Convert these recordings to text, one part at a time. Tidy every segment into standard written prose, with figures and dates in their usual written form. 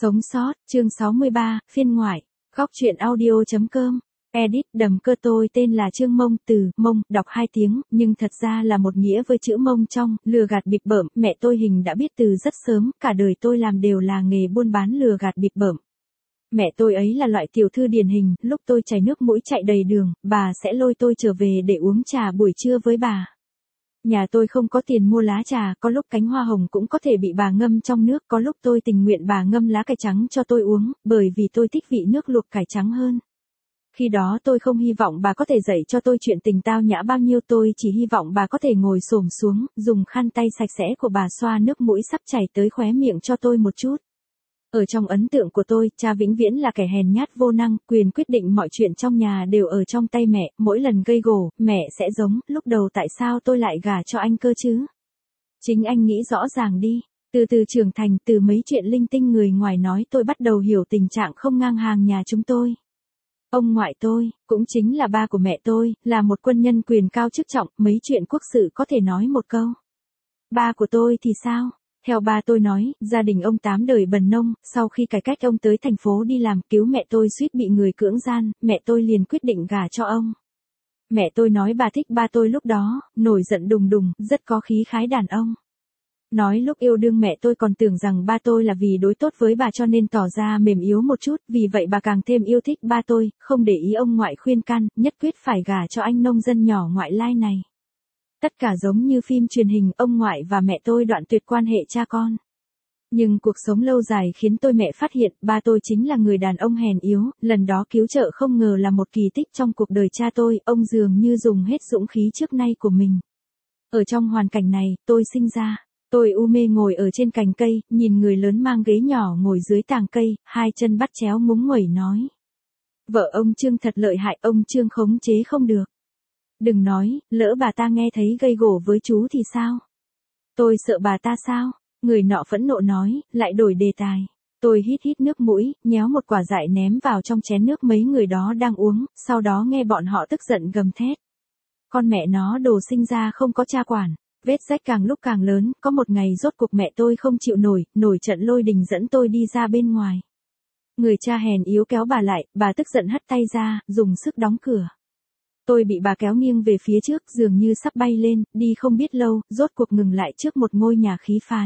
Sống sót, chương 63, phiên ngoại, góc truyện audio.com, edit đầm cơ. Tôi tên là Trương Mông, từ Mông, đọc 2 tiếng, nhưng thật ra là một nghĩa với chữ Mông trong, lừa gạt bịp bợm. Mẹ tôi hình đã biết từ rất sớm, cả đời tôi làm đều là nghề buôn bán lừa gạt bịp bợm. Mẹ tôi ấy là loại tiểu thư điển hình, lúc tôi chảy nước mũi chạy đầy đường, bà sẽ lôi tôi trở về để uống trà buổi trưa với bà. Nhà tôi không có tiền mua lá trà, có lúc cánh hoa hồng cũng có thể bị bà ngâm trong nước, có lúc tôi tình nguyện bà ngâm lá cải trắng cho tôi uống, bởi vì tôi thích vị nước luộc cải trắng hơn. Khi đó tôi không hy vọng bà có thể dạy cho tôi chuyện tình tao nhã bao nhiêu, tôi chỉ hy vọng bà có thể ngồi xổm xuống, dùng khăn tay sạch sẽ của bà xoa nước mũi sắp chảy tới khóe miệng cho tôi một chút. Ở trong ấn tượng của tôi, cha vĩnh viễn là kẻ hèn nhát vô năng, quyền quyết định mọi chuyện trong nhà đều ở trong tay mẹ, mỗi lần gây gổ, mẹ sẽ giống, lúc đầu tại sao tôi lại gả cho anh cơ chứ? Chính anh nghĩ rõ ràng đi. Từ từ trưởng thành, từ mấy chuyện linh tinh người ngoài nói, tôi bắt đầu hiểu tình trạng không ngang hàng nhà chúng tôi. Ông ngoại tôi, cũng chính là ba của mẹ tôi, là một quân nhân quyền cao chức trọng, mấy chuyện quốc sự có thể nói một câu. Ba của tôi thì sao? Theo ba tôi nói, gia đình ông 8 đời bần nông, sau khi cải cách ông tới thành phố đi làm cứu mẹ tôi suýt bị người cưỡng gian, mẹ tôi liền quyết định gả cho ông. Mẹ tôi nói bà thích ba tôi lúc đó, nổi giận đùng đùng, rất có khí khái đàn ông. Nói lúc yêu đương mẹ tôi còn tưởng rằng ba tôi là vì đối tốt với bà cho nên tỏ ra mềm yếu một chút, vì vậy bà càng thêm yêu thích ba tôi, không để ý ông ngoại khuyên can, nhất quyết phải gả cho anh nông dân nhỏ ngoại lai này. Tất cả giống như phim truyền hình, ông ngoại và mẹ tôi đoạn tuyệt quan hệ cha con. Nhưng cuộc sống lâu dài khiến tôi mẹ phát hiện, ba tôi chính là người đàn ông hèn yếu, lần đó cứu trợ không ngờ là một kỳ tích trong cuộc đời cha tôi, ông dường như dùng hết dũng khí trước nay của mình. Ở trong hoàn cảnh này, tôi sinh ra. Tôi u mê ngồi ở trên cành cây, nhìn người lớn mang ghế nhỏ ngồi dưới tàng cây, hai chân bắt chéo ngúng nguẩy nói. Vợ ông Trương thật lợi hại, ông Trương khống chế không được. Đừng nói, lỡ bà ta nghe thấy gây gổ với chú thì sao? Tôi sợ bà ta sao? Người nọ phẫn nộ nói, lại đổi đề tài. Tôi hít hít nước mũi, nhéo một quả dại ném vào trong chén nước mấy người đó đang uống, sau đó nghe bọn họ tức giận gầm thét. Con mẹ nó đồ sinh ra không có cha quản. Vết rách càng lúc càng lớn, có một ngày rốt cuộc mẹ tôi không chịu nổi trận lôi đình dẫn tôi đi ra bên ngoài. Người cha hèn yếu kéo bà lại, bà tức giận hất tay ra, dùng sức đóng cửa. Tôi bị bà kéo nghiêng về phía trước, dường như sắp bay lên, đi không biết lâu, rốt cuộc ngừng lại trước một ngôi nhà khí phái.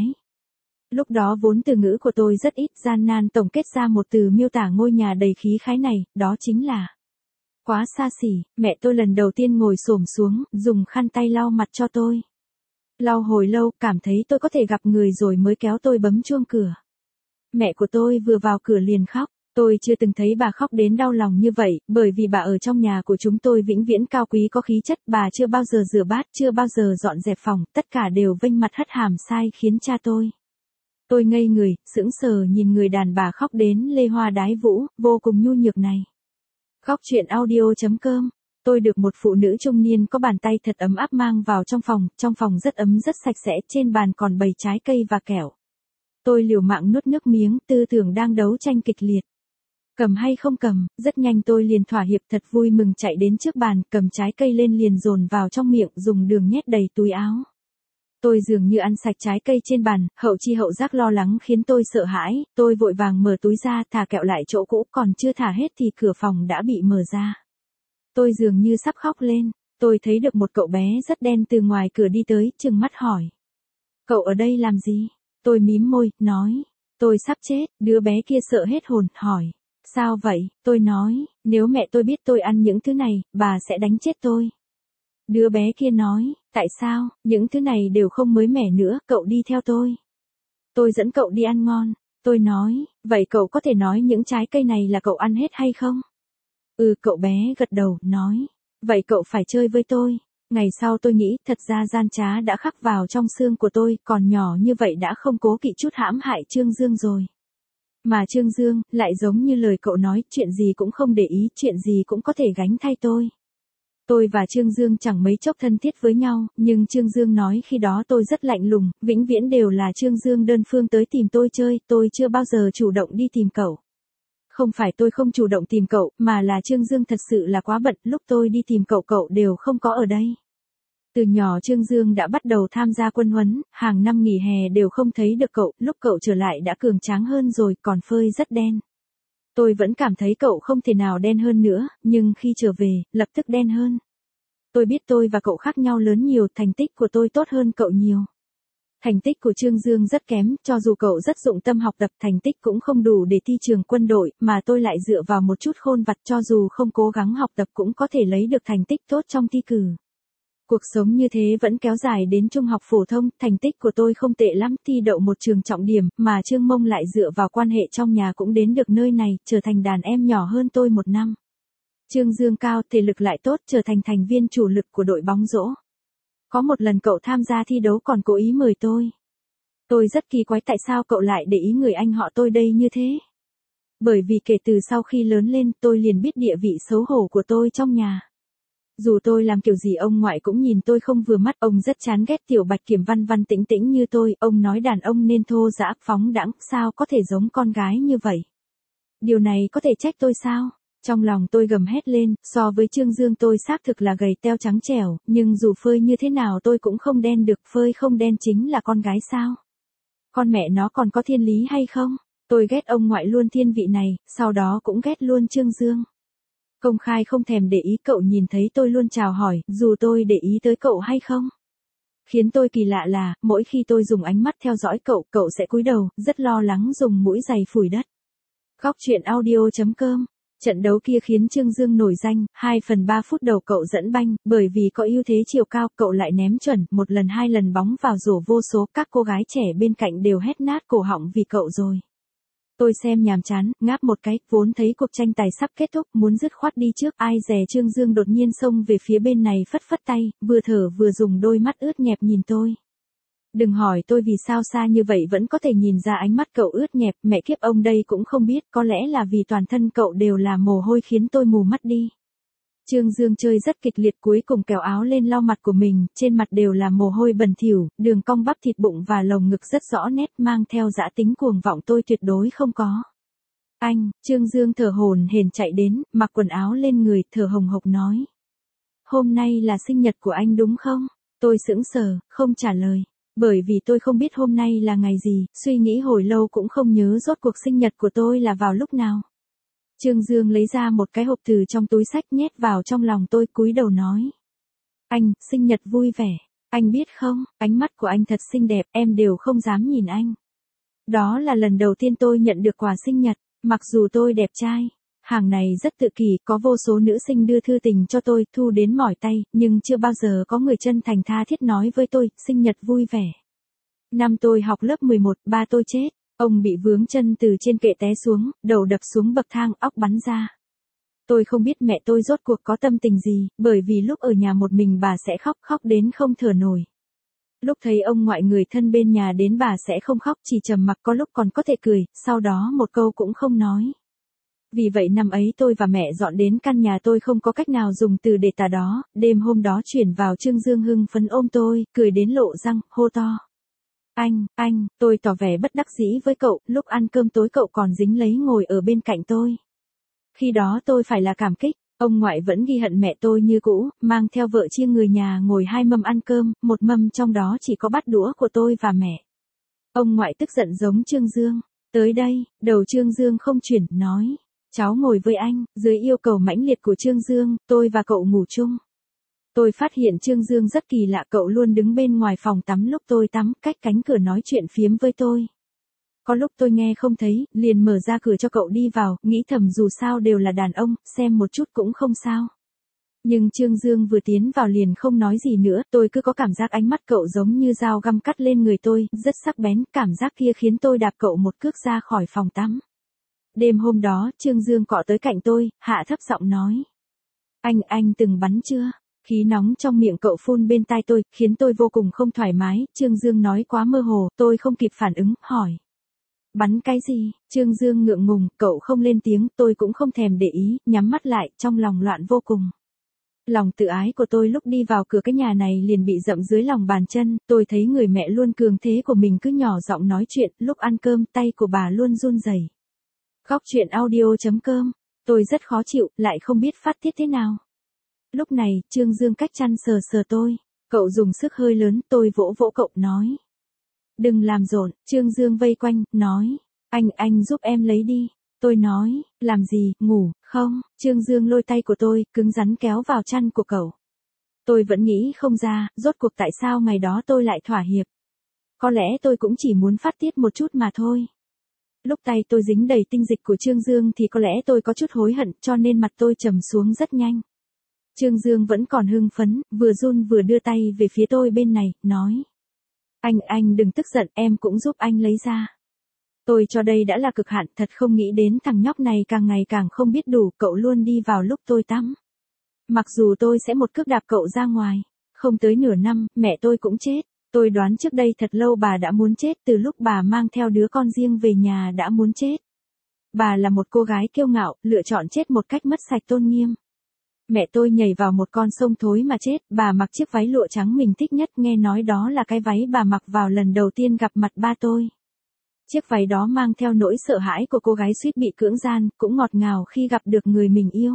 Lúc đó vốn từ ngữ của tôi rất ít, gian nan tổng kết ra một từ miêu tả ngôi nhà đầy khí khái này, đó chính là quá xa xỉ. Mẹ tôi lần đầu tiên ngồi xổm xuống, dùng khăn tay lau mặt cho tôi. Lau hồi lâu, cảm thấy tôi có thể gặp người rồi mới kéo tôi bấm chuông cửa. Mẹ của tôi vừa vào cửa liền khóc. Tôi chưa từng thấy bà khóc đến đau lòng như vậy, bởi vì bà ở trong nhà của chúng tôi vĩnh viễn cao quý có khí chất, bà chưa bao giờ rửa bát, chưa bao giờ dọn dẹp phòng, tất cả đều vênh mặt hất hàm sai khiến cha tôi. Tôi ngây người, sững sờ nhìn người đàn bà khóc đến lê hoa đái vũ, vô cùng nhu nhược này. Góc truyện audio.com. Tôi được một phụ nữ trung niên có bàn tay thật ấm áp mang vào trong phòng rất ấm rất sạch sẽ, trên bàn còn bày trái cây và kẹo. Tôi liều mạng nuốt nước miếng, tư tưởng đang đấu tranh kịch liệt. Cầm hay không cầm, rất nhanh tôi liền thỏa hiệp, thật vui mừng chạy đến trước bàn, cầm trái cây lên liền dồn vào trong miệng, dùng đường nhét đầy túi áo. Tôi dường như ăn sạch trái cây trên bàn, hậu chi hậu giác lo lắng khiến tôi sợ hãi, tôi vội vàng mở túi ra, thả kẹo lại chỗ cũ, còn chưa thả hết thì cửa phòng đã bị mở ra. Tôi dường như sắp khóc lên, tôi thấy được một cậu bé rất đen từ ngoài cửa đi tới, trừng mắt hỏi. Cậu ở đây làm gì? Tôi mím môi, nói. Tôi sắp chết, đứa bé kia sợ hết hồn, hỏi. Sao vậy? Tôi nói, nếu mẹ tôi biết tôi ăn những thứ này, bà sẽ đánh chết tôi. Đứa bé kia nói, tại sao, những thứ này đều không mới mẻ nữa, cậu đi theo tôi. Tôi dẫn cậu đi ăn ngon. Tôi nói, vậy cậu có thể nói những trái cây này là cậu ăn hết hay không? Cậu bé gật đầu, nói. Vậy cậu phải chơi với tôi. Ngày sau tôi nghĩ, thật ra gian trá đã khắc vào trong xương của tôi, còn nhỏ như vậy đã không cố kỵ chút hãm hại Trương Dương rồi. Mà Trương Dương, lại giống như lời cậu nói, chuyện gì cũng không để ý, chuyện gì cũng có thể gánh thay tôi. Tôi và Trương Dương chẳng mấy chốc thân thiết với nhau, nhưng Trương Dương nói khi đó tôi rất lạnh lùng, vĩnh viễn đều là Trương Dương đơn phương tới tìm tôi chơi, tôi chưa bao giờ chủ động đi tìm cậu. Không phải tôi không chủ động tìm cậu, mà là Trương Dương thật sự là quá bận, lúc tôi đi tìm cậu đều không có ở đây. Từ nhỏ Trương Dương đã bắt đầu tham gia quân huấn, hàng năm nghỉ hè đều không thấy được cậu, lúc cậu trở lại đã cường tráng hơn rồi, còn phơi rất đen. Tôi vẫn cảm thấy cậu không thể nào đen hơn nữa, nhưng khi trở về, lập tức đen hơn. Tôi biết tôi và cậu khác nhau lớn nhiều, thành tích của tôi tốt hơn cậu nhiều. Thành tích của Trương Dương rất kém, cho dù cậu rất dụng tâm học tập, thành tích cũng không đủ để thi trường quân đội, mà tôi lại dựa vào một chút khôn vặt, cho dù không cố gắng học tập cũng có thể lấy được thành tích tốt trong thi cử. Cuộc sống như thế vẫn kéo dài đến trung học phổ thông, thành tích của tôi không tệ lắm, thi đậu một trường trọng điểm, mà Trương Mông lại dựa vào quan hệ trong nhà cũng đến được nơi này, trở thành đàn em nhỏ hơn tôi 1 năm. Trương Dương cao, thể lực lại tốt, trở thành thành viên chủ lực của đội bóng rổ. Có một lần cậu tham gia thi đấu còn cố ý mời tôi. Tôi rất kỳ quái tại sao cậu lại để ý người anh họ tôi đây như thế. Bởi vì kể từ sau khi lớn lên tôi liền biết địa vị xấu hổ của tôi trong nhà. Dù tôi làm kiểu gì ông ngoại cũng nhìn tôi không vừa mắt, ông rất chán ghét tiểu Bạch Kiểm văn văn tĩnh tĩnh như tôi, ông nói đàn ông nên thô dã, phóng đãng, sao có thể giống con gái như vậy. Điều này có thể trách tôi sao? Trong lòng tôi gầm hét lên, so với Trương Dương tôi xác thực là gầy teo trắng trẻo, nhưng dù phơi như thế nào tôi cũng không đen được, phơi không đen chính là con gái sao? Con mẹ nó còn có thiên lý hay không? Tôi ghét ông ngoại luôn thiên vị này, sau đó cũng ghét luôn Trương Dương. Công khai không thèm để ý, cậu nhìn thấy tôi luôn chào hỏi, dù tôi để ý tới cậu hay không. Khiến tôi kỳ lạ là, mỗi khi tôi dùng ánh mắt theo dõi cậu, cậu sẽ cúi đầu, rất lo lắng dùng mũi giày phủi đất. Góc truyện audio.com. Trận đấu kia khiến Trương Dương nổi danh, 2/3 phút đầu cậu dẫn banh, bởi vì có ưu thế chiều cao, cậu lại ném chuẩn, 1 lần 2 lần bóng vào rổ vô số, các cô gái trẻ bên cạnh đều hét nát cổ họng vì cậu rồi. Tôi xem nhàm chán, ngáp một cái, vốn thấy cuộc tranh tài sắp kết thúc, muốn dứt khoát đi trước, ai dè Trương Dương đột nhiên xông về phía bên này phất phất tay, vừa thở vừa dùng đôi mắt ướt nhẹp nhìn tôi. Đừng hỏi tôi vì sao xa như vậy vẫn có thể nhìn ra ánh mắt cậu ướt nhẹp, mẹ kiếp ông đây cũng không biết, có lẽ là vì toàn thân cậu đều là mồ hôi khiến tôi mù mắt đi. Trương Dương chơi rất kịch liệt, cuối cùng kéo áo lên lau mặt của mình, trên mặt đều là mồ hôi bẩn thỉu, đường cong bắp thịt bụng và lồng ngực rất rõ nét, mang theo dã tính cuồng vọng tôi tuyệt đối không có. Anh, Trương Dương thở hổn hển chạy đến, mặc quần áo lên người, thở hồng hộc nói. Hôm nay là sinh nhật của anh đúng không? Tôi sững sờ, không trả lời. Bởi vì tôi không biết hôm nay là ngày gì, suy nghĩ hồi lâu cũng không nhớ rốt cuộc sinh nhật của tôi là vào lúc nào. Trương Dương lấy ra một cái hộp từ trong túi xách nhét vào trong lòng tôi, cúi đầu nói. Anh, sinh nhật vui vẻ. Anh biết không, ánh mắt của anh thật xinh đẹp, em đều không dám nhìn anh. Đó là lần đầu tiên tôi nhận được quà sinh nhật, mặc dù tôi đẹp trai. Hàng này rất tự kỷ, có vô số nữ sinh đưa thư tình cho tôi, thu đến mỏi tay, nhưng chưa bao giờ có người chân thành tha thiết nói với tôi, sinh nhật vui vẻ. Năm tôi học lớp 11, ba tôi chết, ông bị vướng chân từ trên kệ té xuống, đầu đập xuống bậc thang, óc bắn ra. Tôi không biết mẹ tôi rốt cuộc có tâm tình gì, bởi vì lúc ở nhà một mình bà sẽ khóc đến không thở nổi. Lúc thấy ông ngoại người thân bên nhà đến bà sẽ không khóc, chỉ trầm mặc, có lúc còn có thể cười, sau đó một câu cũng không nói. Vì vậy năm ấy tôi và mẹ dọn đến căn nhà tôi không có cách nào dùng từ để tả đó, đêm hôm đó chuyển vào Trương Dương hưng phấn ôm tôi, cười đến lộ răng, hô to. Anh, tôi tỏ vẻ bất đắc dĩ với cậu, lúc ăn cơm tối cậu còn dính lấy ngồi ở bên cạnh tôi. Khi đó tôi phải là cảm kích, ông ngoại vẫn ghi hận mẹ tôi như cũ, mang theo vợ chia người nhà ngồi 2 mâm ăn cơm, một mâm trong đó chỉ có bát đũa của tôi và mẹ. Ông ngoại tức giận giống Trương Dương, tới đây, đầu Trương Dương không chuyển, nói. Cháu ngồi với anh, dưới yêu cầu mãnh liệt của Trương Dương, tôi và cậu ngủ chung. Tôi phát hiện Trương Dương rất kỳ lạ, cậu luôn đứng bên ngoài phòng tắm lúc tôi tắm, cách cánh cửa nói chuyện phiếm với tôi. Có lúc tôi nghe không thấy, liền mở ra cửa cho cậu đi vào, nghĩ thầm dù sao đều là đàn ông, xem một chút cũng không sao. Nhưng Trương Dương vừa tiến vào liền không nói gì nữa, tôi cứ có cảm giác ánh mắt cậu giống như dao găm cắt lên người tôi, rất sắc bén, cảm giác kia khiến tôi đạp cậu một cước ra khỏi phòng tắm. Đêm hôm đó, Trương Dương cọ tới cạnh tôi, hạ thấp giọng nói. Anh từng bắn chưa? Khí nóng trong miệng cậu phun bên tai tôi, khiến tôi vô cùng không thoải mái, Trương Dương nói quá mơ hồ, tôi không kịp phản ứng, hỏi. Bắn cái gì? Trương Dương ngượng ngùng, cậu không lên tiếng, tôi cũng không thèm để ý, nhắm mắt lại, trong lòng loạn vô cùng. Lòng tự ái của tôi lúc đi vào cửa cái nhà này liền bị dậm dưới lòng bàn chân, tôi thấy người mẹ luôn cường thế của mình cứ nhỏ giọng nói chuyện, lúc ăn cơm tay của bà luôn run rẩy. Góc truyện audio.com, tôi rất khó chịu, lại không biết phát tiết thế nào. Lúc này, Trương Dương cách chăn sờ sờ tôi. Cậu dùng sức hơi lớn, tôi vỗ vỗ cậu nói. Đừng làm rộn, Trương Dương vây quanh, nói. Anh giúp em lấy đi. Tôi nói, làm gì, ngủ, không? Trương Dương lôi tay của tôi, cứng rắn kéo vào chăn của cậu. Tôi vẫn nghĩ không ra, rốt cuộc tại sao ngày đó tôi lại thỏa hiệp. Có lẽ tôi cũng chỉ muốn phát tiết một chút mà thôi. Lúc tay tôi dính đầy tinh dịch của Trương Dương thì có lẽ tôi có chút hối hận, cho nên mặt tôi trầm xuống rất nhanh. Trương Dương vẫn còn hưng phấn, vừa run vừa đưa tay về phía tôi bên này, nói. Anh đừng tức giận, em cũng giúp anh lấy ra. Tôi cho đây đã là cực hạn, thật không nghĩ đến thằng nhóc này càng ngày càng không biết đủ, cậu luôn đi vào lúc tôi tắm. Mặc dù tôi sẽ một cước đạp cậu ra ngoài, không tới nửa năm, mẹ tôi cũng chết. Tôi đoán trước đây thật lâu bà đã muốn chết, từ lúc bà mang theo đứa con riêng về nhà đã muốn chết. Bà là một cô gái kiêu ngạo, lựa chọn chết một cách mất sạch tôn nghiêm. Mẹ tôi nhảy vào một con sông thối mà chết, bà mặc chiếc váy lụa trắng mình thích nhất, nghe nói đó là cái váy bà mặc vào lần đầu tiên gặp mặt ba tôi. Chiếc váy đó mang theo nỗi sợ hãi của cô gái suýt bị cưỡng gian, cũng ngọt ngào khi gặp được người mình yêu.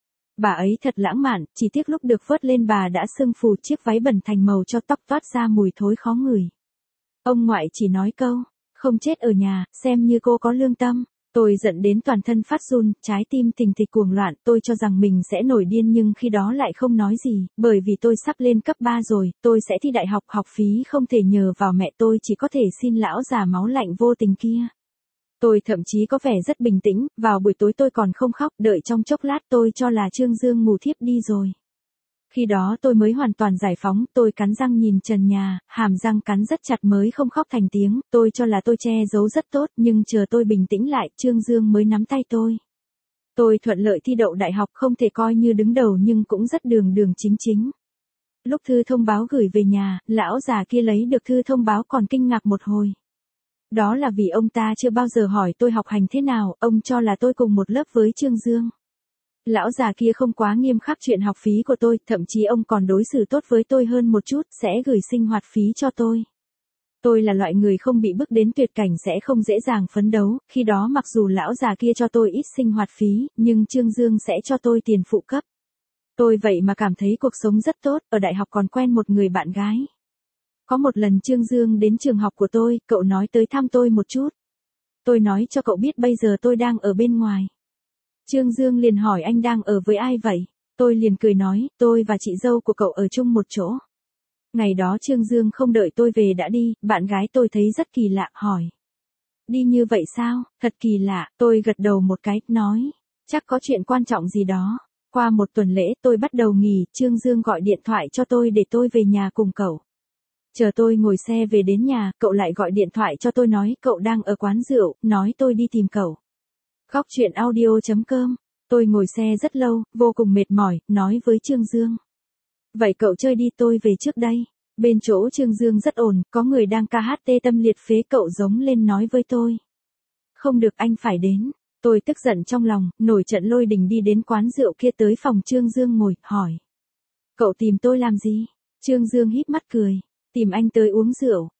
Bà ấy thật lãng mạn, chỉ tiếc lúc được vớt lên bà đã sưng phù, chiếc váy bẩn thành màu cho tóc toát ra mùi thối khó ngửi. Ông ngoại chỉ nói câu, không chết ở nhà, xem như cô có lương tâm. Tôi giận đến toàn thân phát run, trái tim thình thịch cuồng loạn, tôi cho rằng mình sẽ nổi điên nhưng khi đó lại không nói gì, bởi vì tôi sắp lên cấp 3 rồi, tôi sẽ thi đại học, học phí không thể nhờ vào mẹ tôi, chỉ có thể xin lão già máu lạnh vô tình kia. Tôi thậm chí có vẻ rất bình tĩnh, vào buổi tối tôi còn không khóc, đợi trong chốc lát tôi cho là Trương Dương ngủ thiếp đi rồi. Khi đó tôi mới hoàn toàn giải phóng, tôi cắn răng nhìn trần nhà, hàm răng cắn rất chặt mới không khóc thành tiếng, tôi cho là tôi che giấu rất tốt, nhưng chờ tôi bình tĩnh lại, Trương Dương mới nắm tay tôi. Tôi thuận lợi thi đậu đại học, không thể coi như đứng đầu nhưng cũng rất đường đường chính chính. Lúc thư thông báo gửi về nhà, lão già kia lấy được thư thông báo còn kinh ngạc một hồi. Đó là vì ông ta chưa bao giờ hỏi tôi học hành thế nào, ông cho là tôi cùng một lớp với Trương Dương. Lão già kia không quá nghiêm khắc chuyện học phí của tôi, thậm chí ông còn đối xử tốt với tôi hơn một chút, sẽ gửi sinh hoạt phí cho tôi. Tôi là loại người không bị bức đến tuyệt cảnh sẽ không dễ dàng phấn đấu, khi đó mặc dù lão già kia cho tôi ít sinh hoạt phí, nhưng Trương Dương sẽ cho tôi tiền phụ cấp. Tôi vậy mà cảm thấy cuộc sống rất tốt, ở đại học còn quen một người bạn gái. Có một lần Trương Dương đến trường học của tôi, cậu nói tới thăm tôi một chút. Tôi nói cho cậu biết bây giờ tôi đang ở bên ngoài. Trương Dương liền hỏi anh đang ở với ai vậy? Tôi liền cười nói, tôi và chị dâu của cậu ở chung một chỗ. Ngày đó Trương Dương không đợi tôi về đã đi, bạn gái tôi thấy rất kỳ lạ, hỏi. Đi như vậy sao? Thật kỳ lạ, tôi gật đầu một cái, nói. Chắc có chuyện quan trọng gì đó. Qua một tuần lễ tôi bắt đầu nghỉ, Trương Dương gọi điện thoại cho tôi để tôi về nhà cùng cậu. Chờ tôi ngồi xe về đến nhà, cậu lại gọi điện thoại cho tôi nói cậu đang ở quán rượu, nói tôi đi tìm cậu. Góc truyện audio.com. Tôi ngồi xe rất lâu, vô cùng mệt mỏi, nói với Trương Dương. Vậy cậu chơi đi, tôi về trước đây. Bên chỗ Trương Dương rất ổn, có người đang ca hát tê tâm liệt phế, cậu giống lên nói với tôi. Không được, anh phải đến. Tôi tức giận trong lòng, nổi trận lôi đình đi đến quán rượu kia tới phòng Trương Dương ngồi, hỏi. Cậu tìm tôi làm gì? Trương Dương híp mắt cười. Tìm anh tới uống rượu.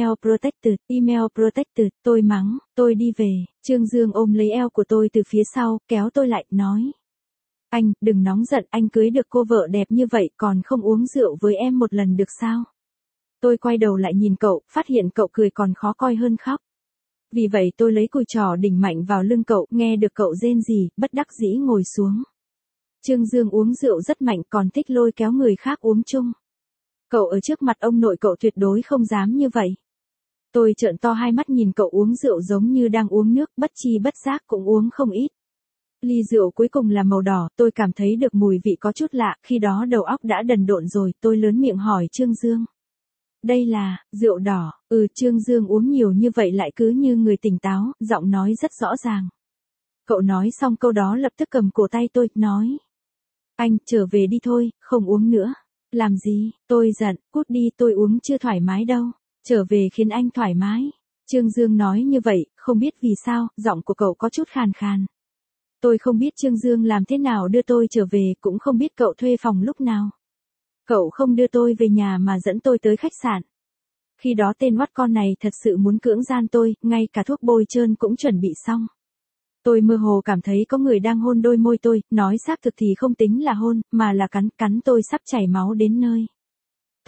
Email protected, tôi mắng, tôi đi về. Trương Dương ôm lấy eo của tôi từ phía sau, kéo tôi lại, nói. Anh, đừng nóng giận, anh cưới được cô vợ đẹp như vậy còn không uống rượu với em một lần được sao? Tôi quay đầu lại nhìn cậu, phát hiện cậu cười còn khó coi hơn khóc. Vì vậy tôi lấy cùi trỏ đỉnh mạnh vào lưng cậu, nghe được cậu rên rỉ, bất đắc dĩ ngồi xuống. Trương Dương uống rượu rất mạnh, còn thích lôi kéo người khác uống chung. Cậu ở trước mặt ông nội cậu tuyệt đối không dám như vậy. Tôi trợn to hai mắt nhìn cậu uống rượu giống như đang uống nước, bất chi bất giác cũng uống không ít. Ly rượu cuối cùng là màu đỏ, tôi cảm thấy được mùi vị có chút lạ, khi đó đầu óc đã đần độn rồi, tôi lớn miệng hỏi Trương Dương. Đây là, rượu đỏ, Trương Dương uống nhiều như vậy lại cứ như người tỉnh táo, giọng nói rất rõ ràng. Cậu nói xong câu đó lập tức cầm cổ tay tôi, nói. Anh, trở về đi thôi, không uống nữa. Làm gì, tôi giận, cút đi, tôi uống chưa thoải mái đâu. Trở về khiến anh thoải mái. Trương Dương nói như vậy, không biết vì sao, giọng của cậu có chút khàn khàn. Tôi không biết Trương Dương làm thế nào đưa tôi trở về, cũng không biết cậu thuê phòng lúc nào. Cậu không đưa tôi về nhà mà dẫn tôi tới khách sạn. Khi đó tên oắt con này thật sự muốn cưỡng gian tôi, ngay cả thuốc bôi trơn cũng chuẩn bị xong. Tôi mơ hồ cảm thấy có người đang hôn đôi môi tôi, nói xác thực thì không tính là hôn, mà là cắn tôi sắp chảy máu đến nơi.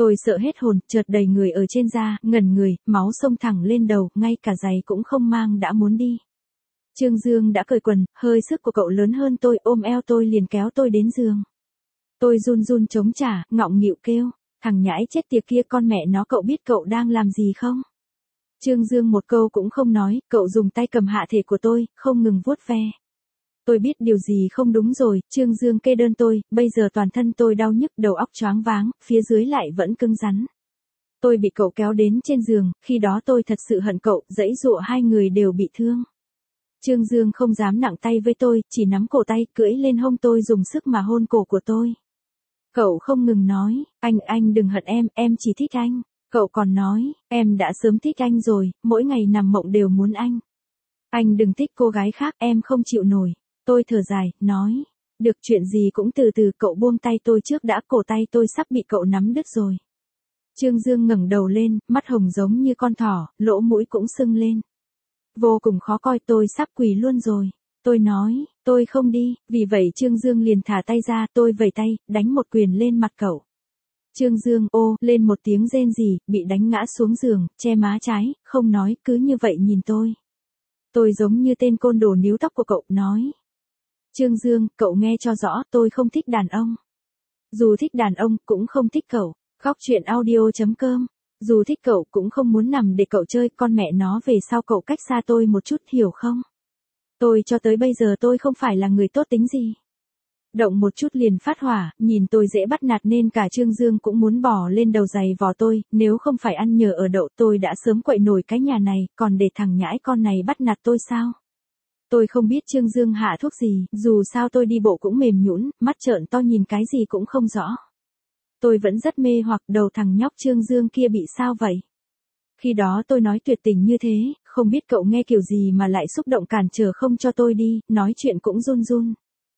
Tôi sợ hết hồn, chợt đầy người ở trên da, ngẩn người, máu xông thẳng lên đầu, ngay cả giày cũng không mang đã muốn đi. Trương Dương đã cởi quần, hơi sức của cậu lớn hơn tôi, ôm eo tôi liền kéo tôi đến giường. Tôi run run chống trả, ngọng nghịu kêu, thằng nhãi chết tiệt kia, con mẹ nó, cậu biết cậu đang làm gì không? Trương Dương một câu cũng không nói, cậu dùng tay cầm hạ thể của tôi, không ngừng vuốt ve. Tôi biết điều gì không đúng rồi, Trương Dương kê đơn tôi, bây giờ toàn thân tôi đau nhức, đầu óc choáng váng, phía dưới lại vẫn cứng rắn. Tôi bị cậu kéo đến trên giường, khi đó tôi thật sự hận cậu, giãy giụa hai người đều bị thương. Trương Dương không dám nặng tay với tôi, chỉ nắm cổ tay, cưỡi lên hông tôi dùng sức mà hôn cổ của tôi. Cậu không ngừng nói, anh đừng hận em chỉ thích anh. Cậu còn nói, em đã sớm thích anh rồi, mỗi ngày nằm mộng đều muốn anh. Anh đừng thích cô gái khác, em không chịu nổi. Tôi thở dài, nói, được, chuyện gì cũng từ từ. Cậu buông tay tôi trước đã, cổ tay tôi sắp bị cậu nắm đứt rồi. Trương Dương ngẩng đầu lên, mắt hồng giống như con thỏ, lỗ mũi cũng sưng lên. Vô cùng khó coi, tôi sắp quỳ luôn rồi. Tôi nói, tôi không đi, vì vậy Trương Dương liền thả tay ra, tôi vẩy tay, đánh một quyền lên mặt cậu. Trương Dương ô lên một tiếng rên rỉ, bị đánh ngã xuống giường, che má trái, không nói, cứ như vậy nhìn tôi. Tôi giống như tên côn đồ níu tóc của cậu, nói. Trương Dương, cậu nghe cho rõ, tôi không thích đàn ông. Dù thích đàn ông, cũng không thích cậu. Khóc chuyện audio.com. Dù thích cậu, cũng không muốn nằm để cậu chơi, con mẹ nó, về sau cậu cách xa tôi một chút, hiểu không? Tôi cho tới bây giờ tôi không phải là người tốt tính gì. Động một chút liền phát hỏa, nhìn tôi dễ bắt nạt nên cả Trương Dương cũng muốn bỏ lên đầu giày vò tôi, nếu không phải ăn nhờ ở đậu tôi đã sớm quậy nổi cái nhà này, còn để thằng nhãi con này bắt nạt tôi sao? Tôi không biết Trương Dương hạ thuốc gì, dù sao tôi đi bộ cũng mềm nhũn, mắt trợn to nhìn cái gì cũng không rõ. Tôi vẫn rất mê hoặc, đầu thằng nhóc Trương Dương kia bị sao vậy? Khi đó tôi nói tuyệt tình như thế, không biết cậu nghe kiểu gì mà lại xúc động cản trở không cho tôi đi, nói chuyện cũng run run.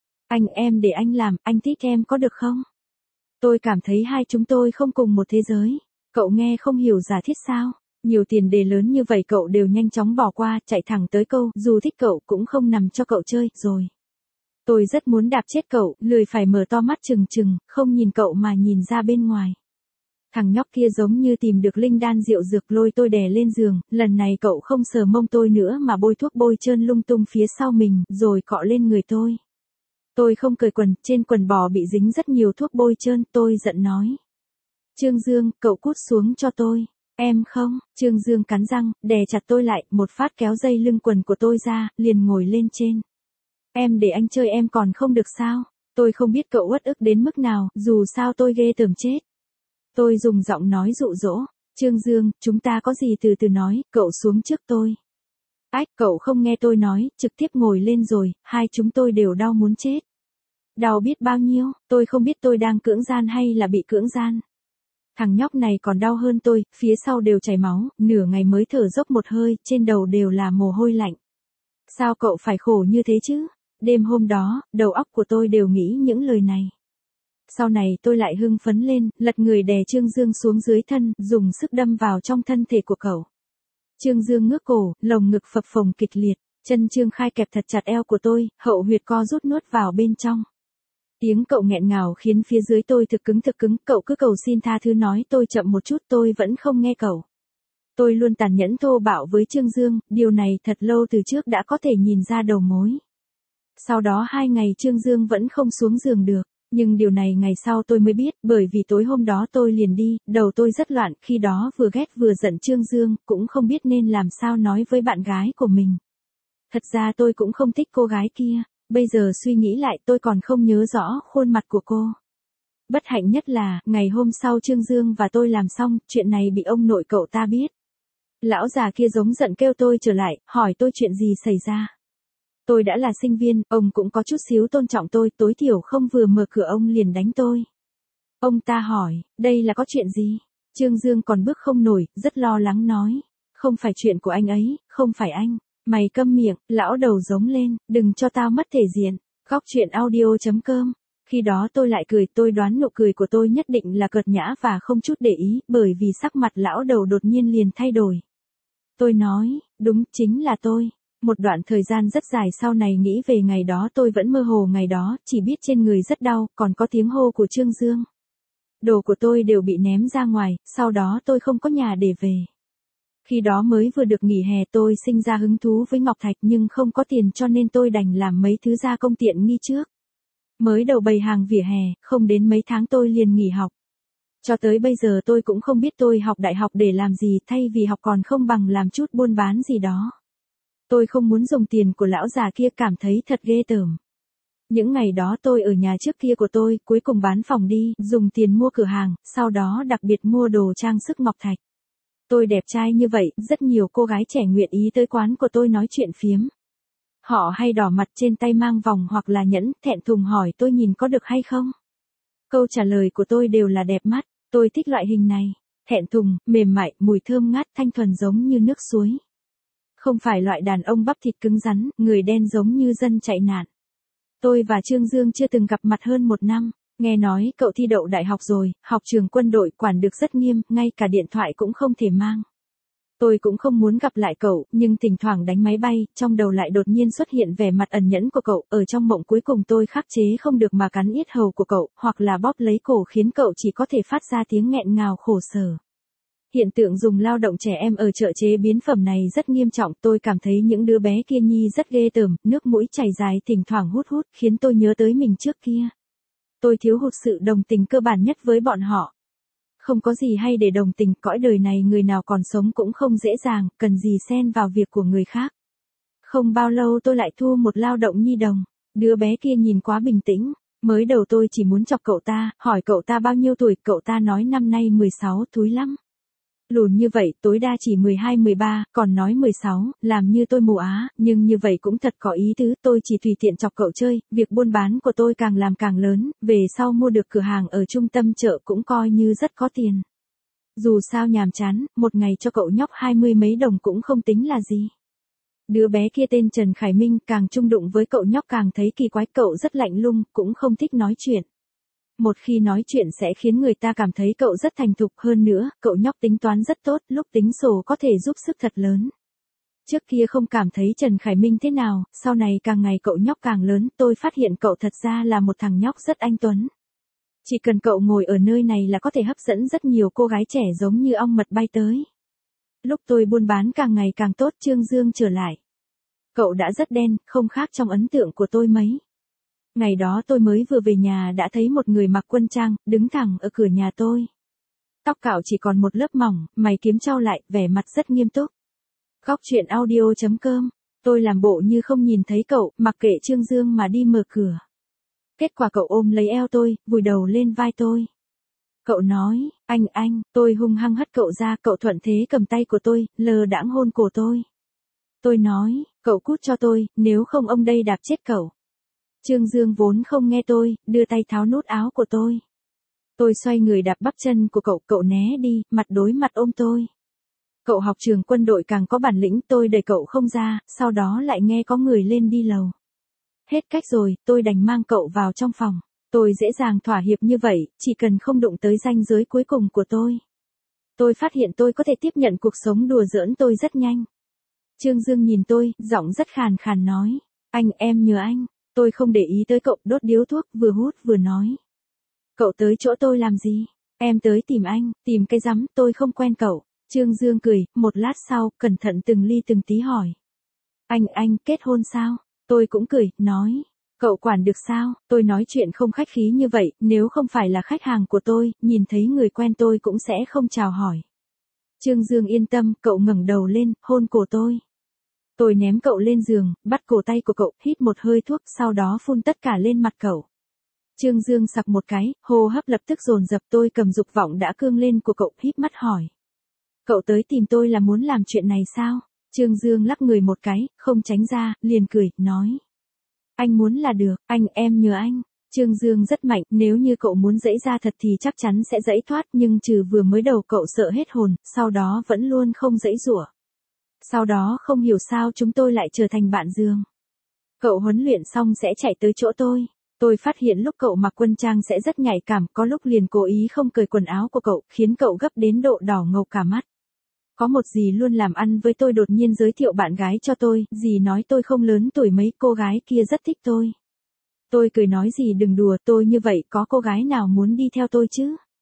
Em để anh làm, anh thích em có được không? Tôi cảm thấy hai chúng tôi không cùng một thế giới. Cậu nghe không hiểu giả thiết sao? Nhiều tiền đề lớn như vậy cậu đều nhanh chóng bỏ qua, chạy thẳng tới câu, dù thích cậu cũng không nằm cho cậu chơi, rồi. Tôi rất muốn đạp chết cậu, lười phải mở to mắt trừng trừng, không nhìn cậu mà nhìn ra bên ngoài. Thằng nhóc kia giống như tìm được linh đan rượu dược, lôi tôi đè lên giường, lần này cậu không sờ mông tôi nữa mà bôi thuốc bôi trơn lung tung phía sau mình, rồi cọ lên người tôi. Tôi không cởi quần, trên quần bò bị dính rất nhiều thuốc bôi trơn, tôi giận nói. Trương Dương, cậu cút xuống cho tôi. Em không, Trương Dương cắn răng, đè chặt tôi lại, một phát kéo dây lưng quần của tôi ra, liền ngồi lên trên. Em để anh chơi em còn không được sao? Tôi không biết cậu uất ức đến mức nào, dù sao tôi ghê tởm chết. Tôi dùng giọng nói dụ dỗ. Trương Dương, chúng ta có gì từ từ nói, cậu xuống trước tôi. Ách, cậu không nghe tôi nói, trực tiếp ngồi lên rồi, hai chúng tôi đều đau muốn chết. Đau biết bao nhiêu, tôi không biết tôi đang cưỡng gian hay là bị cưỡng gian. Thằng nhóc này còn đau hơn tôi, phía sau đều chảy máu, nửa ngày mới thở dốc một hơi, trên đầu đều là mồ hôi lạnh. Sao cậu phải khổ như thế chứ? Đêm hôm đó, đầu óc của tôi đều nghĩ những lời này. Sau này tôi lại hưng phấn lên, lật người đè Trương Dương xuống dưới thân, dùng sức đâm vào trong thân thể của cậu. Trương Dương ngước cổ, lồng ngực phập phồng kịch liệt, chân Trương Khai kẹp thật chặt eo của tôi, hậu huyệt co rút nuốt vào bên trong. Tiếng cậu nghẹn ngào khiến phía dưới tôi thực cứng, cậu cứ cầu xin tha thứ nói tôi chậm một chút, tôi vẫn không nghe cậu. Tôi luôn tàn nhẫn thô bạo với Trương Dương, điều này thật lâu từ trước đã có thể nhìn ra đầu mối. Sau đó 2 ngày Trương Dương vẫn không xuống giường được, nhưng điều này ngày sau tôi mới biết, bởi vì tối hôm đó tôi liền đi, đầu tôi rất loạn, khi đó vừa ghét vừa giận Trương Dương, cũng không biết nên làm sao nói với bạn gái của mình. Thật ra tôi cũng không thích cô gái kia. Bây giờ suy nghĩ lại tôi còn không nhớ rõ khuôn mặt của cô. Bất hạnh nhất là, ngày hôm sau Trương Dương và tôi làm xong, chuyện này bị ông nội cậu ta biết. Lão già kia giống giận kêu tôi trở lại, hỏi tôi chuyện gì xảy ra. Tôi đã là sinh viên, ông cũng có chút xíu tôn trọng tôi, tối thiểu không vừa mở cửa ông liền đánh tôi. Ông ta hỏi, đây là có chuyện gì? Trương Dương còn bước không nổi, rất lo lắng nói. Không phải chuyện của anh ấy, không phải anh. Mày câm miệng, lão đầu giống lên, đừng cho tao mất thể diện. Khóc chuyện audio.com. Khi đó tôi lại cười, tôi đoán nụ cười của tôi nhất định là cợt nhã và không chút để ý, bởi vì sắc mặt lão đầu đột nhiên liền thay đổi. Tôi nói, đúng, chính là tôi. Một đoạn thời gian rất dài sau này nghĩ về ngày đó tôi vẫn mơ hồ ngày đó, chỉ biết trên người rất đau, còn có tiếng hô của Trương Dương. Đồ của tôi đều bị ném ra ngoài, sau đó tôi không có nhà để về. Khi đó mới vừa được nghỉ hè tôi sinh ra hứng thú với ngọc thạch nhưng không có tiền cho nên tôi đành làm mấy thứ gia công tiện nghi trước. Mới đầu bày hàng vỉa hè, không đến mấy tháng tôi liền nghỉ học. Cho tới bây giờ tôi cũng không biết tôi học đại học để làm gì, thay vì học còn không bằng làm chút buôn bán gì đó. Tôi không muốn dùng tiền của lão già kia, cảm thấy thật ghê tởm. Những ngày đó tôi ở nhà trước kia của tôi, cuối cùng bán phòng đi, dùng tiền mua cửa hàng, sau đó đặc biệt mua đồ trang sức ngọc thạch. Tôi đẹp trai như vậy, rất nhiều cô gái trẻ nguyện ý tới quán của tôi nói chuyện phiếm. Họ hay đỏ mặt, trên tay mang vòng hoặc là nhẫn, thẹn thùng hỏi tôi nhìn có được hay không. Câu trả lời của tôi đều là đẹp mắt, tôi thích loại hình này. Thẹn thùng, mềm mại, mùi thơm ngát, thanh thuần giống như nước suối. Không phải loại đàn ông bắp thịt cứng rắn, người đen giống như dân chạy nạn. Tôi và Trương Dương chưa từng gặp mặt hơn 1 năm. Nghe nói cậu thi đậu đại học rồi, học trường quân đội quản được rất nghiêm, ngay cả điện thoại cũng không thể mang. Tôi cũng không muốn gặp lại cậu, nhưng thỉnh thoảng đánh máy bay, trong đầu lại đột nhiên xuất hiện vẻ mặt ẩn nhẫn của cậu, ở trong mộng cuối cùng tôi khắc chế không được mà cắn yết hầu của cậu, hoặc là bóp lấy cổ khiến cậu chỉ có thể phát ra tiếng nghẹn ngào khổ sở. Hiện tượng dùng lao động trẻ em ở chợ chế biến phẩm này rất nghiêm trọng, tôi cảm thấy những đứa bé kia nhi rất ghê tởm, nước mũi chảy dài thỉnh thoảng hút hút, khiến tôi nhớ tới mình trước kia. Tôi thiếu hụt sự đồng tình cơ bản nhất với bọn họ. Không có gì hay để đồng tình, cõi đời này người nào còn sống cũng không dễ dàng, cần gì xen vào việc của người khác. Không bao lâu tôi lại thu một lao động nhi đồng. Đứa bé kia nhìn quá bình tĩnh. Mới đầu tôi chỉ muốn chọc cậu ta, hỏi cậu ta bao nhiêu tuổi, cậu ta nói năm nay 16, thúi lắm. Lùn như vậy, tối đa chỉ 12-13, còn nói 16, làm như tôi mù á, nhưng như vậy cũng thật có ý tứ, tôi chỉ tùy tiện chọc cậu chơi, việc buôn bán của tôi càng làm càng lớn, về sau mua được cửa hàng ở trung tâm chợ cũng coi như rất có tiền. Dù sao nhàm chán, một ngày cho cậu nhóc 20 mấy đồng cũng không tính là gì. Đứa bé kia tên Trần Khải Minh, càng chung đụng với cậu nhóc càng thấy kỳ quái, cậu rất lạnh lùng, cũng không thích nói chuyện. Một khi nói chuyện sẽ khiến người ta cảm thấy cậu rất thành thục, hơn nữa, cậu nhóc tính toán rất tốt, lúc tính sổ có thể giúp sức thật lớn. Trước kia không cảm thấy Trần Khải Minh thế nào, sau này càng ngày cậu nhóc càng lớn, tôi phát hiện cậu thật ra là một thằng nhóc rất anh tuấn. Chỉ cần cậu ngồi ở nơi này là có thể hấp dẫn rất nhiều cô gái trẻ giống như ong mật bay tới. Lúc tôi buôn bán càng ngày càng tốt, Trương Dương trở lại. Cậu đã rất đen, không khác trong ấn tượng của tôi mấy. Ngày đó tôi mới vừa về nhà đã thấy một người mặc quân trang, đứng thẳng ở cửa nhà tôi. Tóc cạo chỉ còn một lớp mỏng, mày kiếm chau lại, vẻ mặt rất nghiêm túc. Góc chuyện audio.com, tôi làm bộ như không nhìn thấy cậu, mặc kệ Trương Dương mà đi mở cửa. Kết quả cậu ôm lấy eo tôi, vùi đầu lên vai tôi. Cậu nói, anh, tôi hung hăng hất cậu ra, cậu thuận thế cầm tay của tôi, lờ đãng hôn cổ tôi. Tôi nói, cậu cút cho tôi, nếu không ông đây đạp chết cậu. Trương Dương vốn không nghe tôi, đưa tay tháo nút áo của tôi. Tôi xoay người đạp bắp chân của cậu, cậu né đi, mặt đối mặt ôm tôi. Cậu học trường quân đội càng có bản lĩnh, tôi đẩy cậu không ra, sau đó lại nghe có người lên đi lầu. Hết cách rồi, tôi đành mang cậu vào trong phòng. Tôi dễ dàng thỏa hiệp như vậy, chỉ cần không đụng tới ranh giới cuối cùng của tôi. Tôi phát hiện tôi có thể tiếp nhận cuộc sống đùa giỡn tôi rất nhanh. Trương Dương nhìn tôi, giọng rất khàn khàn nói. Anh, em nhớ anh. Tôi không để ý tới cậu, đốt điếu thuốc, vừa hút vừa nói. Cậu tới chỗ tôi làm gì? Em tới tìm anh, tìm cái rắm, tôi không quen cậu. Trương Dương cười, một lát sau, cẩn thận từng ly từng tí hỏi. Anh, kết hôn sao? Tôi cũng cười, nói. Cậu quản được sao? Tôi nói chuyện không khách khí như vậy, nếu không phải là khách hàng của tôi, nhìn thấy người quen tôi cũng sẽ không chào hỏi. Trương Dương yên tâm, cậu ngẩng đầu lên, hôn cổ tôi. Tôi ném cậu lên giường, bắt cổ tay của cậu, hít một hơi thuốc, sau đó phun tất cả lên mặt cậu. Trương Dương sặc một cái, hô hấp lập tức dồn dập, tôi cầm dục vọng đã cương lên của cậu, híp mắt hỏi. Cậu tới tìm tôi là muốn làm chuyện này sao? Trương Dương lắc người một cái, không tránh ra, liền cười, nói. Anh muốn là được, em nhờ anh. Trương Dương rất mạnh, nếu như cậu muốn giãy ra thật thì chắc chắn sẽ giãy thoát, nhưng trừ vừa mới đầu cậu sợ hết hồn, sau đó vẫn luôn không giãy giụa. Sau đó không hiểu sao chúng tôi lại trở thành bạn giường. Cậu huấn luyện xong sẽ chạy tới chỗ tôi. Tôi phát hiện lúc cậu mặc quân trang sẽ rất nhạy cảm, có lúc liền cố ý không cởi quần áo của cậu, khiến cậu gấp đến độ đỏ ngầu cả mắt. Có một dì luôn làm ăn với tôi đột nhiên giới thiệu bạn gái cho tôi, dì nói tôi không lớn tuổi mấy, cô gái kia rất thích tôi. Tôi cười nói dì đừng đùa, tôi như vậy có cô gái nào muốn đi theo tôi chứ?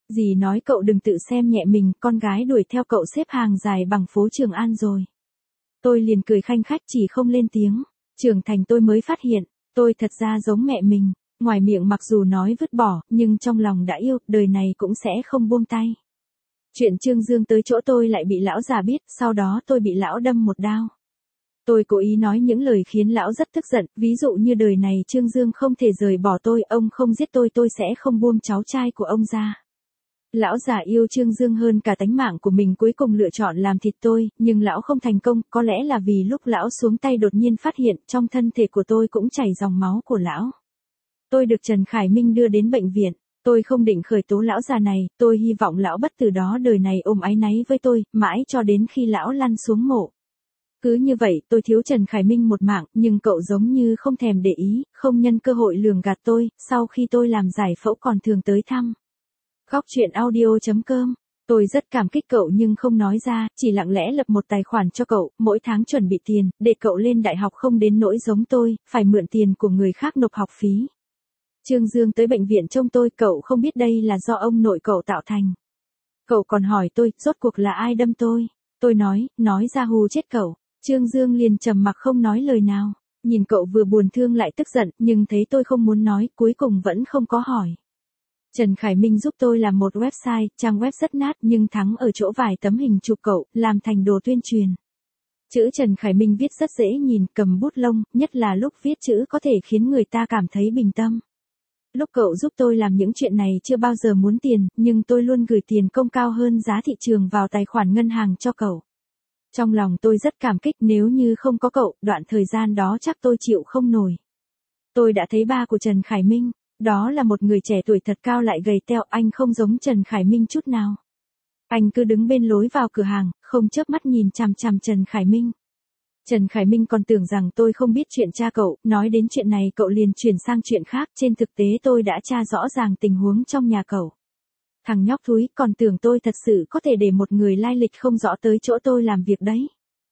Dì nói cậu đừng tự xem nhẹ mình, con gái đuổi theo cậu xếp hàng dài bằng phố Trường An rồi. Tôi liền cười khanh khách chỉ không lên tiếng. Trưởng thành tôi mới phát hiện, tôi thật ra giống mẹ mình. Ngoài miệng mặc dù nói vứt bỏ, nhưng trong lòng đã yêu, đời này cũng sẽ không buông tay. Chuyện Trương Dương tới chỗ tôi lại bị lão già biết, sau đó tôi bị lão đâm một đao. Tôi cố ý nói những lời khiến lão rất tức giận, ví dụ như đời này Trương Dương không thể rời bỏ tôi, ông không giết tôi sẽ không buông cháu trai của ông ra. Lão già yêu Trương Dương hơn cả tánh mạng của mình cuối cùng lựa chọn làm thịt tôi, nhưng lão không thành công, có lẽ là vì lúc lão xuống tay đột nhiên phát hiện trong thân thể của tôi cũng chảy dòng máu của lão. Tôi được Trần Khải Minh đưa đến bệnh viện. Tôi không định khởi tố lão già này, tôi hy vọng lão bất tử đó đời này ôm áy náy với tôi, mãi cho đến khi lão lăn xuống mộ. Cứ như vậy, tôi thiếu Trần Khải Minh một mạng, nhưng cậu giống như không thèm để ý, không nhân cơ hội lường gạt tôi, sau khi tôi làm giải phẫu còn thường tới thăm. Góc truyện audio.com. Tôi rất cảm kích cậu nhưng không nói ra, chỉ lặng lẽ lập một tài khoản cho cậu, mỗi tháng chuẩn bị tiền, để cậu lên đại học không đến nỗi giống tôi, phải mượn tiền của người khác nộp học phí. Trương Dương tới bệnh viện trông tôi, cậu không biết đây là do ông nội cậu tạo thành. Cậu còn hỏi tôi, rốt cuộc là ai đâm tôi? Tôi nói ra hù chết cậu. Trương Dương liền trầm mặc không nói lời nào. Nhìn cậu vừa buồn thương lại tức giận, nhưng thấy tôi không muốn nói, cuối cùng vẫn không có hỏi. Trần Khải Minh giúp tôi làm một website, trang web rất nát nhưng thắng ở chỗ vài tấm hình chụp cậu, làm thành đồ tuyên truyền. Chữ Trần Khải Minh viết rất dễ nhìn, cầm bút lông, nhất là lúc viết chữ có thể khiến người ta cảm thấy bình tâm. Lúc cậu giúp tôi làm những chuyện này chưa bao giờ muốn tiền, nhưng tôi luôn gửi tiền công cao hơn giá thị trường vào tài khoản ngân hàng cho cậu. Trong lòng tôi rất cảm kích, nếu như không có cậu, đoạn thời gian đó chắc tôi chịu không nổi. Tôi đã thấy ba của Trần Khải Minh, đó là một người trẻ tuổi thật cao lại gầy teo, anh không giống Trần Khải Minh chút nào. Anh cứ đứng bên lối vào cửa hàng, không chớp mắt nhìn chằm chằm Trần Khải Minh. Trần Khải Minh còn tưởng rằng tôi không biết chuyện cha cậu, nói đến chuyện này cậu liền chuyển sang chuyện khác, trên thực tế tôi đã tra rõ ràng tình huống trong nhà cậu. Thằng nhóc thúi, còn tưởng tôi thật sự có thể để một người lai lịch không rõ tới chỗ tôi làm việc đấy.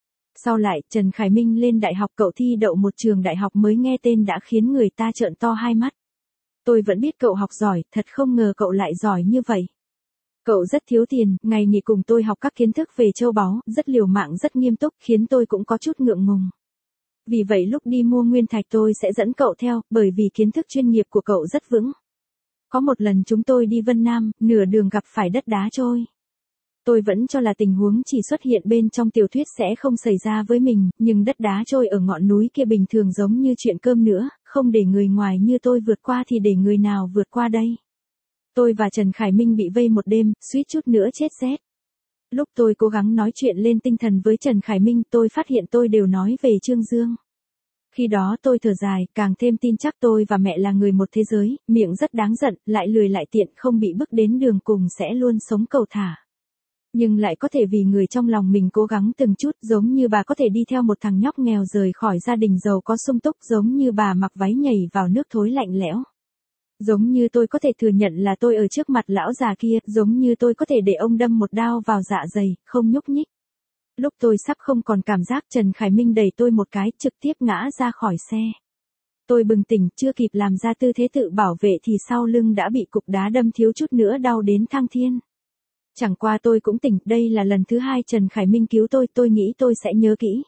Sau lại, Trần Khải Minh lên đại học, cậu thi đậu một trường đại học mới nghe tên đã khiến người ta trợn to hai mắt. Tôi vẫn biết cậu học giỏi, thật không ngờ cậu lại giỏi như vậy. Cậu rất thiếu tiền, ngày nghỉ cùng tôi học các kiến thức về châu báu, rất liều mạng rất nghiêm túc, khiến tôi cũng có chút ngượng ngùng. Vì vậy lúc đi mua nguyên thạch tôi sẽ dẫn cậu theo, bởi vì kiến thức chuyên nghiệp của cậu rất vững. Có một lần chúng tôi đi Vân Nam, nửa đường gặp phải đất đá trôi. Tôi vẫn cho là tình huống chỉ xuất hiện bên trong tiểu thuyết sẽ không xảy ra với mình, nhưng đất đá trôi ở ngọn núi kia bình thường giống như chuyện cơm nữa, không để người ngoài như tôi vượt qua thì để người nào vượt qua đây. Tôi và Trần Khải Minh bị vây một đêm, suýt chút nữa chết rét. Lúc tôi cố gắng nói chuyện lên tinh thần với Trần Khải Minh, tôi phát hiện tôi đều nói về Trương Dương. Khi đó tôi thở dài, càng thêm tin chắc tôi và mẹ là người một thế giới, miệng rất đáng giận, lại lười lại tiện, không bị bức đến đường cùng sẽ luôn sống cầu thả. Nhưng lại có thể vì người trong lòng mình cố gắng từng chút, giống như bà có thể đi theo một thằng nhóc nghèo rời khỏi gia đình giàu có sung túc, giống như bà mặc váy nhảy vào nước thối lạnh lẽo. Giống như tôi có thể thừa nhận là tôi ở trước mặt lão già kia, giống như tôi có thể để ông đâm một đao vào dạ dày, không nhúc nhích. Lúc tôi sắp không còn cảm giác, Trần Khải Minh đẩy tôi một cái, trực tiếp ngã ra khỏi xe. Tôi bừng tỉnh, chưa kịp làm ra tư thế tự bảo vệ thì sau lưng đã bị cục đá đâm, thiếu chút nữa đau đến thăng thiên. Chẳng qua tôi cũng tỉnh, đây là lần thứ hai Trần Khải Minh cứu tôi nghĩ tôi sẽ nhớ kỹ.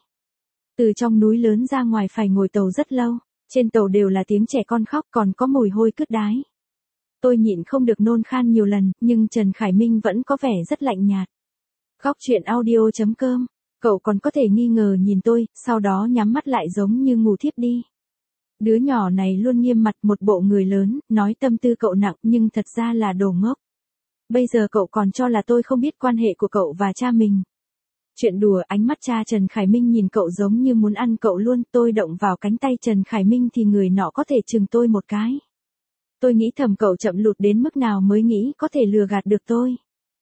Từ trong núi lớn ra ngoài phải ngồi tàu rất lâu, trên tàu đều là tiếng trẻ con khóc, còn có mùi hôi cứt đái. Tôi nhịn không được nôn khan nhiều lần, nhưng Trần Khải Minh vẫn có vẻ rất lạnh nhạt. Góc truyện audio.com, cậu còn có thể nghi ngờ nhìn tôi, sau đó nhắm mắt lại giống như ngủ thiếp đi. Đứa nhỏ này luôn nghiêm mặt, một bộ người lớn, nói tâm tư cậu nặng nhưng thật ra là đồ ngốc. Bây giờ cậu còn cho là tôi không biết quan hệ của cậu và cha mình. Chuyện đùa, ánh mắt cha Trần Khải Minh nhìn cậu giống như muốn ăn cậu luôn, tôi động vào cánh tay Trần Khải Minh thì người nọ có thể chừng tôi một cái. Tôi nghĩ thầm cậu chậm lụt đến mức nào mới nghĩ có thể lừa gạt được tôi.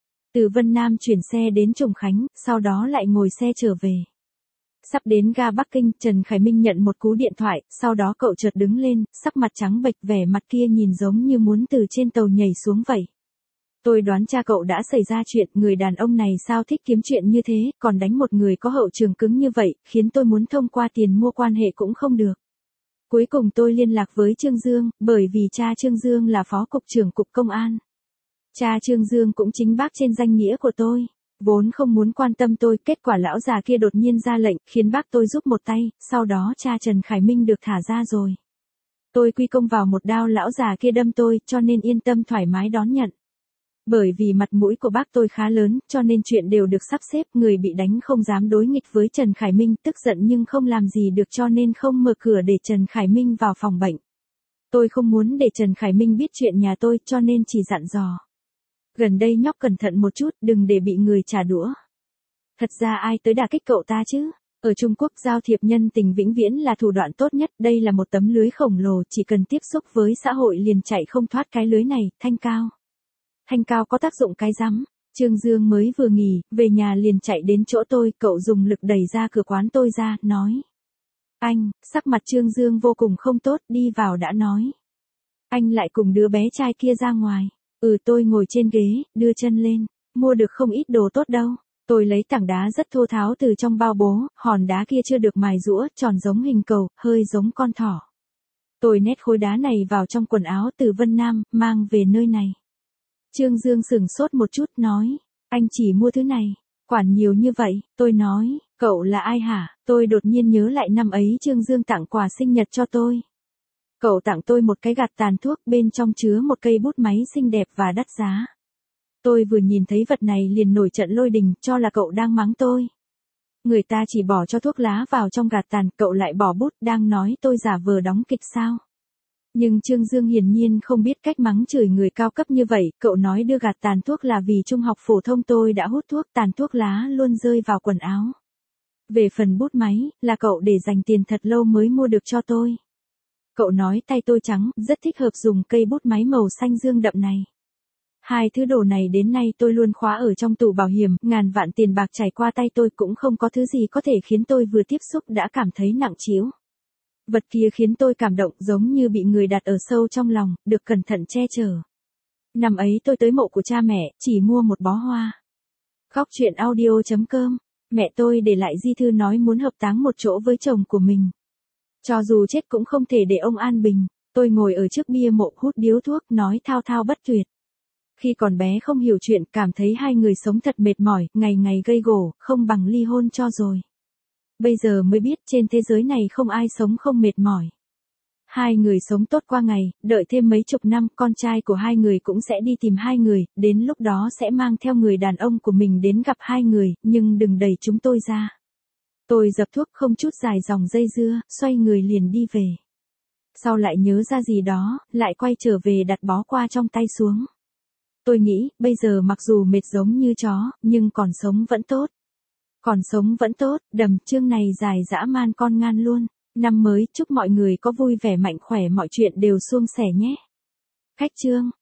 Từ Vân Nam chuyển xe đến Trùng Khánh, sau đó lại ngồi xe trở về. Sắp đến ga Bắc Kinh, Trần Khải Minh nhận một cú điện thoại, sau đó cậu chợt đứng lên, sắc mặt trắng bệch, vẻ mặt kia nhìn giống như muốn từ trên tàu nhảy xuống vậy. Tôi đoán cha cậu đã xảy ra chuyện, người đàn ông này sao thích kiếm chuyện như thế, còn đánh một người có hậu trường cứng như vậy, khiến tôi muốn thông qua tiền mua quan hệ cũng không được. Cuối cùng tôi liên lạc với Trương Dương, bởi vì cha Trương Dương là phó cục trưởng cục công an. Cha Trương Dương cũng chính bác trên danh nghĩa của tôi. Vốn không muốn quan tâm tôi, kết quả lão già kia đột nhiên ra lệnh, khiến bác tôi giúp một tay, sau đó cha Trần Khải Minh được thả ra rồi. Tôi quy công vào một đao lão già kia đâm tôi, cho nên yên tâm thoải mái đón nhận. Bởi vì mặt mũi của bác tôi khá lớn, cho nên chuyện đều được sắp xếp, người bị đánh không dám đối nghịch với Trần Khải Minh, tức giận nhưng không làm gì được cho nên không mở cửa để Trần Khải Minh vào phòng bệnh. Tôi không muốn để Trần Khải Minh biết chuyện nhà tôi, cho nên chỉ dặn dò. Gần đây nhóc cẩn thận một chút, đừng để bị người trả đũa. Thật ra ai tới đả kích cậu ta chứ? Ở Trung Quốc giao thiệp nhân tình vĩnh viễn là thủ đoạn tốt nhất, đây là một tấm lưới khổng lồ, chỉ cần tiếp xúc với xã hội liền chạy không thoát cái lưới này. Thanh Cao. Thanh Cao có tác dụng cái rắm. Trương Dương mới vừa nghỉ, về nhà liền chạy đến chỗ tôi, cậu dùng lực đẩy ra cửa quán tôi ra, nói. Anh, sắc mặt Trương Dương vô cùng không tốt, đi vào đã nói. Anh lại cùng đứa bé trai kia ra ngoài. Tôi ngồi trên ghế, đưa chân lên, mua được không ít đồ tốt đâu. Tôi lấy tảng đá rất thô tháo từ trong bao bố, hòn đá kia chưa được mài giũa, tròn giống hình cầu, hơi giống con thỏ. Tôi nhét khối đá này vào trong quần áo từ Vân Nam, mang về nơi này. Trương Dương sửng sốt một chút, nói, anh chỉ mua thứ này, quản nhiều như vậy. Tôi nói, cậu là ai hả? Tôi đột nhiên nhớ lại năm ấy Trương Dương tặng quà sinh nhật cho tôi. Cậu tặng tôi một cái gạt tàn thuốc, bên trong chứa một cây bút máy xinh đẹp và đắt giá. Tôi vừa nhìn thấy vật này liền nổi trận lôi đình, cho là cậu đang mắng tôi. Người ta chỉ bỏ cho thuốc lá vào trong gạt tàn, cậu lại bỏ bút, đang nói tôi giả vờ đóng kịch sao? Nhưng Trương Dương hiển nhiên không biết cách mắng chửi người cao cấp như vậy, cậu nói đưa gạt tàn thuốc là vì trung học phổ thông tôi đã hút thuốc, tàn thuốc lá luôn rơi vào quần áo. Về phần bút máy, là cậu để dành tiền thật lâu mới mua được cho tôi. Cậu nói tay tôi trắng, rất thích hợp dùng cây bút máy màu xanh dương đậm này. Hai thứ đồ này đến nay tôi luôn khóa ở trong tủ bảo hiểm, ngàn vạn tiền bạc chảy qua tay tôi cũng không có thứ gì có thể khiến tôi vừa tiếp xúc đã cảm thấy nặng trĩu. Vật kia khiến tôi cảm động giống như bị người đặt ở sâu trong lòng, được cẩn thận che chở. Năm ấy tôi tới mộ của cha mẹ, chỉ mua một bó hoa. Góc truyện audio.com, mẹ tôi để lại di thư nói muốn hợp táng một chỗ với chồng của mình. Cho dù chết cũng không thể để ông an bình. Tôi ngồi ở trước bia mộ hút điếu thuốc nói thao thao bất tuyệt. Khi còn bé không hiểu chuyện, cảm thấy hai người sống thật mệt mỏi, ngày ngày gây gổ, không bằng ly hôn cho rồi. Bây giờ mới biết trên thế giới này không ai sống không mệt mỏi. Hai người sống tốt qua ngày, đợi thêm mấy chục năm, con trai của hai người cũng sẽ đi tìm hai người, đến lúc đó sẽ mang theo người đàn ông của mình đến gặp hai người, nhưng đừng đẩy chúng tôi ra. Tôi dập thuốc không chút dài dòng dây dưa, xoay người liền đi về. Sau lại nhớ ra gì đó, lại quay trở về đặt bó qua trong tay xuống. Tôi nghĩ, bây giờ mặc dù mệt giống như chó, nhưng còn sống vẫn tốt. Còn sống vẫn tốt, đầm chương này dài dã man con ngan luôn. Năm mới, chúc mọi người có vui vẻ mạnh khỏe mọi chuyện đều suôn sẻ nhé. Khách chương.